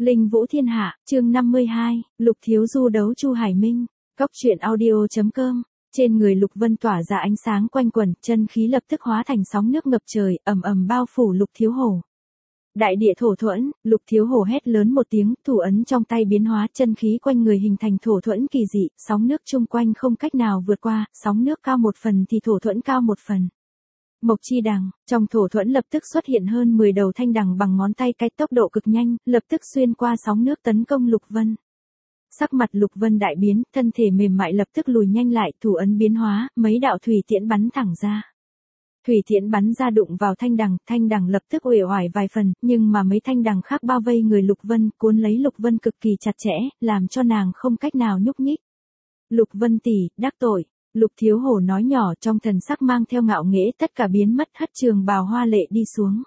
Linh Vũ Thiên Hạ, chương 52, Lục Thiếu Du đấu Chu Hải Minh. Cốc truyện audio.com. Trên người Lục Vân tỏa ra ánh sáng quanh quẩn, chân khí lập tức hóa thành sóng nước ngập trời, ầm ầm bao phủ Lục Thiếu Hổ. Đại địa thổ thuẫn, Lục Thiếu Hổ hét lớn một tiếng, thủ ấn trong tay biến hóa, chân khí quanh người hình thành thổ thuẫn kỳ dị, sóng nước chung quanh không cách nào vượt qua, sóng nước cao một phần thì thổ thuẫn cao một phần. Mộc chi đằng, trong thổ thuẫn lập tức xuất hiện hơn 10 đầu thanh đằng bằng ngón tay cái, tốc độ cực nhanh, lập tức xuyên qua sóng nước tấn công Lục Vân. Sắc mặt Lục Vân đại biến, thân thể mềm mại lập tức lùi nhanh lại, thủ ấn biến hóa, mấy đạo thủy tiễn bắn thẳng ra. Thủy tiễn bắn ra đụng vào thanh đằng lập tức uể oải vài phần, nhưng mà mấy thanh đằng khác bao vây người Lục Vân, cuốn lấy Lục Vân cực kỳ chặt chẽ, làm cho nàng không cách nào nhúc nhích. Lục Vân tỷ, đắc tội. Lục Thiếu Hổ nói nhỏ, trong thần sắc mang theo ngạo nghễ, tất cả biến mất, hất trường bào hoa lệ đi xuống.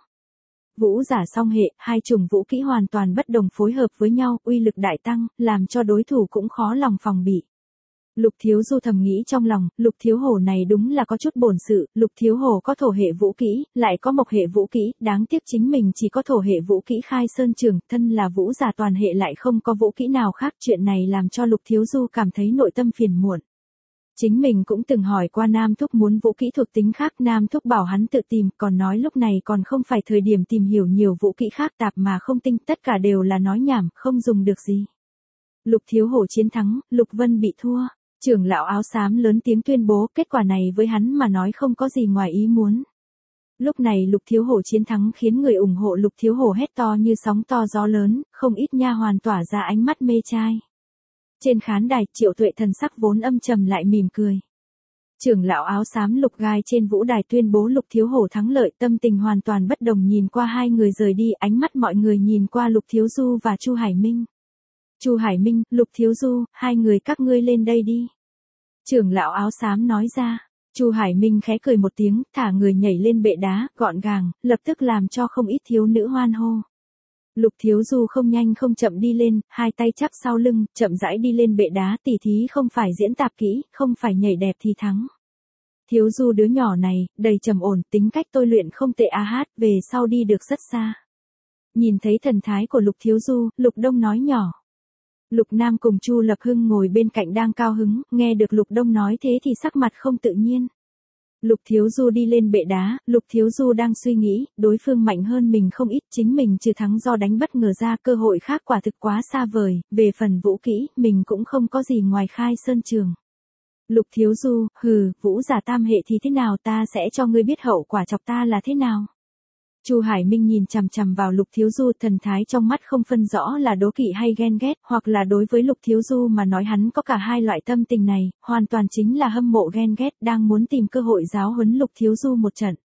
Vũ giả song hệ, hai chủng vũ kỹ hoàn toàn bất đồng phối hợp với nhau, uy lực đại tăng, làm cho đối thủ cũng khó lòng phòng bị. Lục Thiếu Du thầm nghĩ trong lòng, Lục Thiếu Hổ này đúng là có chút bổn sự, Lục Thiếu Hổ có thổ hệ vũ kỹ, lại có mộc hệ vũ kỹ, đáng tiếc chính mình chỉ có thổ hệ vũ kỹ khai sơn trường, thân là vũ giả toàn hệ lại không có vũ kỹ nào khác, chuyện này làm cho Lục Thiếu Du cảm thấy nội tâm phiền muộn. Chính mình cũng từng hỏi qua Nam Thúc muốn vũ kỹ thuộc tính khác, Nam Thúc bảo hắn tự tìm, còn nói lúc này còn không phải thời điểm tìm hiểu nhiều vũ kỹ khác tạp mà không tinh, tất cả đều là nói nhảm, không dùng được gì. Lục Thiếu Hổ chiến thắng, Lục Vân bị thua, trưởng lão áo xám lớn tiếng tuyên bố, kết quả này với hắn mà nói không có gì ngoài ý muốn. Lúc này Lục Thiếu Hổ chiến thắng khiến người ủng hộ Lục Thiếu Hổ hét to như sóng to gió lớn, không ít nha hoàn tỏa ra ánh mắt mê trai. Trên khán đài, Triệu Tuệ thần sắc vốn âm trầm lại mỉm cười. Trưởng lão áo xám Lục Gai trên vũ đài tuyên bố Lục Thiếu Hổ thắng lợi, tâm tình hoàn toàn bất đồng, nhìn qua hai người rời đi, ánh mắt mọi người nhìn qua Lục Thiếu Du và Chu Hải Minh. Chu Hải Minh, Lục Thiếu Du, hai người các ngươi lên đây đi. Trưởng lão áo xám nói ra. Chu Hải Minh khẽ cười một tiếng, thả người nhảy lên bệ đá, gọn gàng, lập tức làm cho không ít thiếu nữ hoan hô. Lục Thiếu Du không nhanh không chậm đi lên, hai tay chắp sau lưng, chậm rãi đi lên bệ đá, tỉ thí không phải diễn tạp kỹ, không phải nhảy đẹp thì thắng. Thiếu Du đứa nhỏ này, đầy trầm ổn, tính cách tôi luyện không tệ hát, về sau đi được rất xa. Nhìn thấy thần thái của Lục Thiếu Du, Lục Đông nói nhỏ. Lục Nam cùng Chu Lập Hưng ngồi bên cạnh đang cao hứng, nghe được Lục Đông nói thế thì sắc mặt không tự nhiên. Lục Thiếu Du đi lên bệ đá, Lục Thiếu Du đang suy nghĩ, đối phương mạnh hơn mình không ít, chính mình trừ thắng do đánh bất ngờ ra, cơ hội khác quả thực quá xa vời, về phần vũ kỹ, mình cũng không có gì ngoài khai sơn trường. Lục Thiếu Du, hừ, vũ giả tam hệ thì thế nào, ta sẽ cho ngươi biết hậu quả chọc ta là thế nào. Chu Hải Minh nhìn chằm chằm vào Lục Thiếu Du, thần thái trong mắt không phân rõ là đố kỵ hay ghen ghét, hoặc là đối với Lục Thiếu Du mà nói hắn có cả hai loại tâm tình này, hoàn toàn chính là hâm mộ ghen ghét, đang muốn tìm cơ hội giáo huấn Lục Thiếu Du một trận.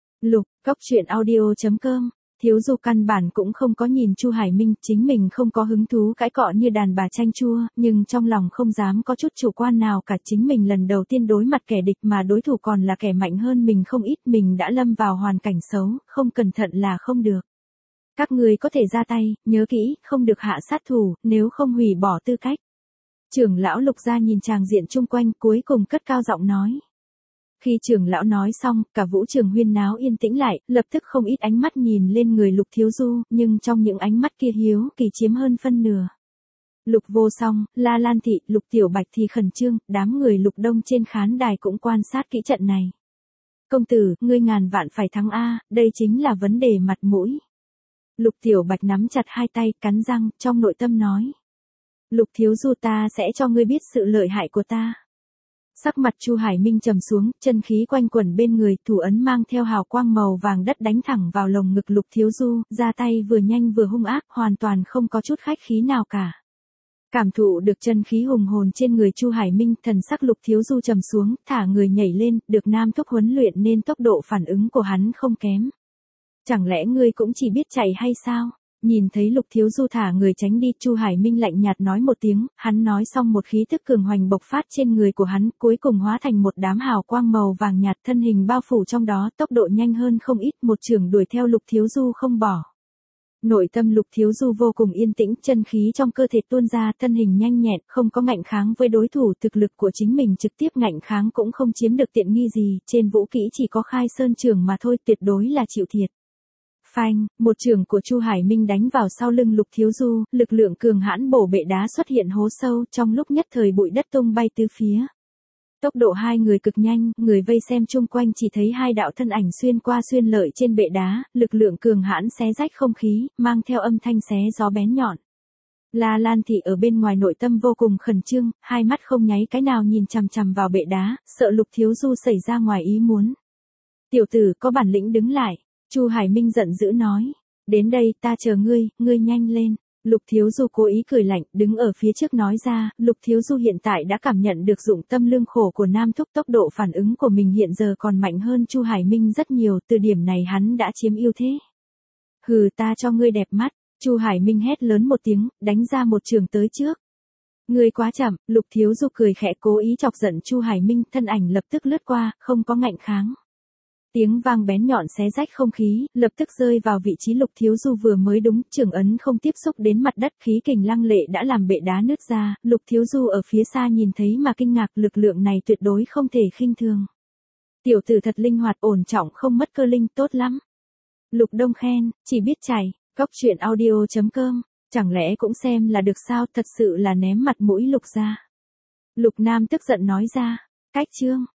Cốc truyện audio.com. Thiếu Du căn bản cũng không có nhìn Chu Hải Minh, chính mình không có hứng thú cãi cọ như đàn bà chanh chua, nhưng trong lòng không dám có chút chủ quan nào cả, chính mình lần đầu tiên đối mặt kẻ địch mà đối thủ còn là kẻ mạnh hơn mình không ít, mình đã lâm vào hoàn cảnh xấu, không cẩn thận là không được. Các người có thể ra tay, nhớ kỹ, không được hạ sát thủ, nếu không hủy bỏ tư cách. Trưởng lão Lục gia nhìn tràng diện chung quanh, cuối cùng cất cao giọng nói. Khi trưởng lão nói xong, cả vũ trường huyên náo yên tĩnh lại, lập tức không ít ánh mắt nhìn lên người Lục Thiếu Du, nhưng trong những ánh mắt kia hiếu kỳ chiếm hơn phân nửa. Lục Vô Song, La Lan Thị, Lục Tiểu Bạch thì khẩn trương, đám người Lục Đông trên khán đài cũng quan sát kỹ trận này. Công tử, ngươi ngàn vạn phải thắng a, đây chính là vấn đề mặt mũi. Lục Tiểu Bạch nắm chặt hai tay, cắn răng, trong nội tâm nói. Lục Thiếu Du, ta sẽ cho ngươi biết sự lợi hại của ta. Sắc mặt Chu Hải Minh trầm xuống, chân khí quanh quẩn bên người, thủ ấn mang theo hào quang màu vàng đất đánh thẳng vào lồng ngực Lục Thiếu Du, ra tay vừa nhanh vừa hung ác, hoàn toàn không có chút khách khí nào cả. Cảm thụ được chân khí hùng hồn trên người Chu Hải Minh, thần sắc Lục Thiếu Du trầm xuống, thả người nhảy lên, được Nam Thúc huấn luyện nên tốc độ phản ứng của hắn không kém. Chẳng lẽ ngươi cũng chỉ biết chạy hay sao? Nhìn thấy Lục Thiếu Du thả người tránh đi, Chu Hải Minh lạnh nhạt nói một tiếng, hắn nói xong một khí tức cường hoành bộc phát trên người của hắn, cuối cùng hóa thành một đám hào quang màu vàng nhạt, thân hình bao phủ trong đó, tốc độ nhanh hơn không ít, một chưởng đuổi theo Lục Thiếu Du không bỏ. Nội tâm Lục Thiếu Du vô cùng yên tĩnh, chân khí trong cơ thể tuôn ra, thân hình nhanh nhẹn, không có ngạnh kháng với đối thủ, thực lực của chính mình trực tiếp ngạnh kháng cũng không chiếm được tiện nghi gì, trên vũ kỹ chỉ có khai sơn trường mà thôi, tuyệt đối là chịu thiệt. Phanh, một chưởng của Chu Hải Minh đánh vào sau lưng Lục Thiếu Du, lực lượng cường hãn bổ bệ đá xuất hiện hố sâu, trong lúc nhất thời bụi đất tung bay tứ phía. Tốc độ hai người cực nhanh, người vây xem chung quanh chỉ thấy hai đạo thân ảnh xuyên qua xuyên lợi trên bệ đá, lực lượng cường hãn xé rách không khí, mang theo âm thanh xé gió bén nhọn. La Lan Thị ở bên ngoài nội tâm vô cùng khẩn trương, hai mắt không nháy cái nào nhìn chằm chằm vào bệ đá, sợ Lục Thiếu Du xảy ra ngoài ý muốn. Tiểu tử có bản lĩnh đứng lại, Chu Hải Minh giận dữ nói. Đến đây ta chờ ngươi nhanh lên. Lục Thiếu Du cố ý cười lạnh, đứng ở phía trước nói ra, Lục Thiếu Du hiện tại đã cảm nhận được dụng tâm lương khổ của Nam Thúc, tốc độ phản ứng của mình hiện giờ còn mạnh hơn Chu Hải Minh rất nhiều, từ điểm này hắn đã chiếm ưu thế. Hừ, ta cho ngươi đẹp mắt, Chu Hải Minh hét lớn một tiếng, đánh ra một trường tới trước. Ngươi quá chậm, Lục Thiếu Du cười khẽ cố ý chọc giận Chu Hải Minh, thân ảnh lập tức lướt qua, không có ngạnh kháng. Tiếng vang bén nhọn xé rách không khí, lập tức rơi vào vị trí Lục Thiếu Du vừa mới đúng, trường ấn không tiếp xúc đến mặt đất, khí kình lăng lệ đã làm bệ đá nứt ra, Lục Thiếu Du ở phía xa nhìn thấy mà kinh ngạc, lực lượng này tuyệt đối không thể khinh thường. Tiểu tử thật linh hoạt ổn trọng không mất cơ linh, tốt lắm. Lục Đông khen, chỉ biết chảy, góc truyện audio.com, chẳng lẽ cũng xem là được sao, thật sự là ném mặt mũi Lục ra. Lục Nam tức giận nói ra, cách chương.